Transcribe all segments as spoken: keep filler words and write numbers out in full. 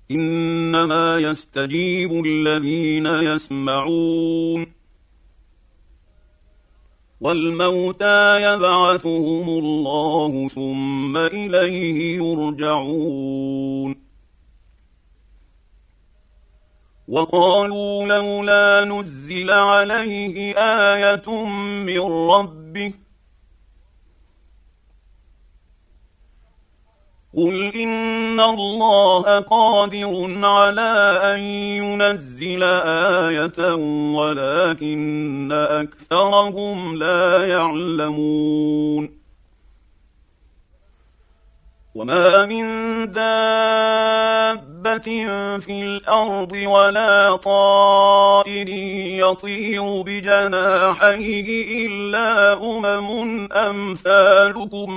إنما يستجيب الذين يسمعون والموتى يبعثهم الله ثم إليه يرجعون وقالوا لولا نزل عليه آية من ربه قل إن الله قادر على أن ينزل آية ولكن أكثرهم لا يعلمون وما من دابة في الأرض ولا طائر يطير بجناحيه إلا أمم أمثالكم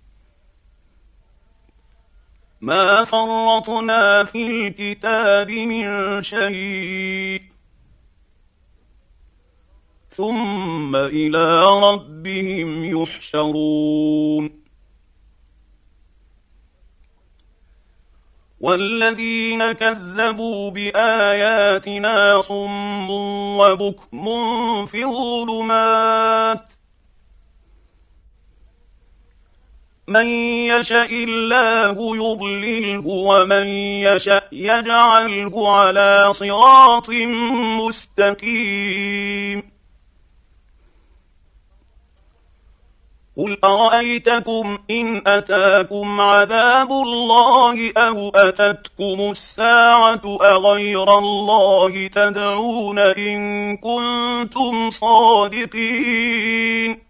ما فرطنا في الكتاب من شيء ثم إلى ربهم يحشرون والذين كذبوا بآياتنا صم وبكم في الظلمات من يشاء الله يضلله ومن يشاء يجعله على صراط مستقيم قل أرأيتكم إن أتاكم عذاب الله أو أتتكم الساعة أغير الله تدعون إن كنتم صادقين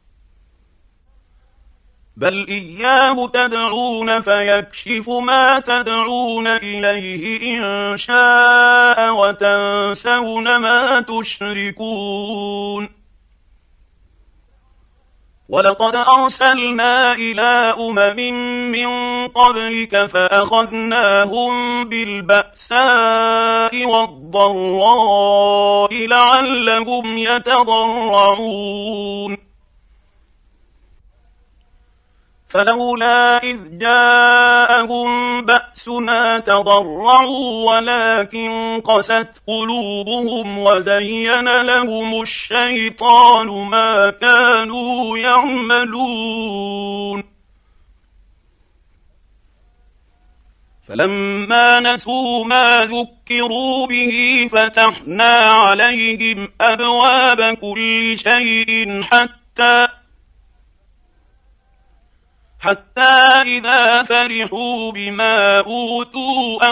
بل إياه تدعون فيكشف ما تدعون إليه إن شاء وتنسون ما تشركون ولقد أرسلنا إلى أمم من قبلك فأخذناهم بالبأساء والضراء لعلهم يتضرعون فلولا إذ جاءهم بأسنا تضرعوا ولكن قست قلوبهم وزين لهم الشيطان ما كانوا يعملون فلما نسوا ما ذكروا به فتحنا عليهم أبواب كل شيء حتى حتى إذا فرحوا بما أوتوا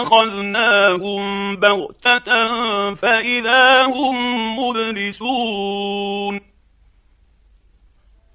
أخذناهم بغتة فإذا هم مبلسون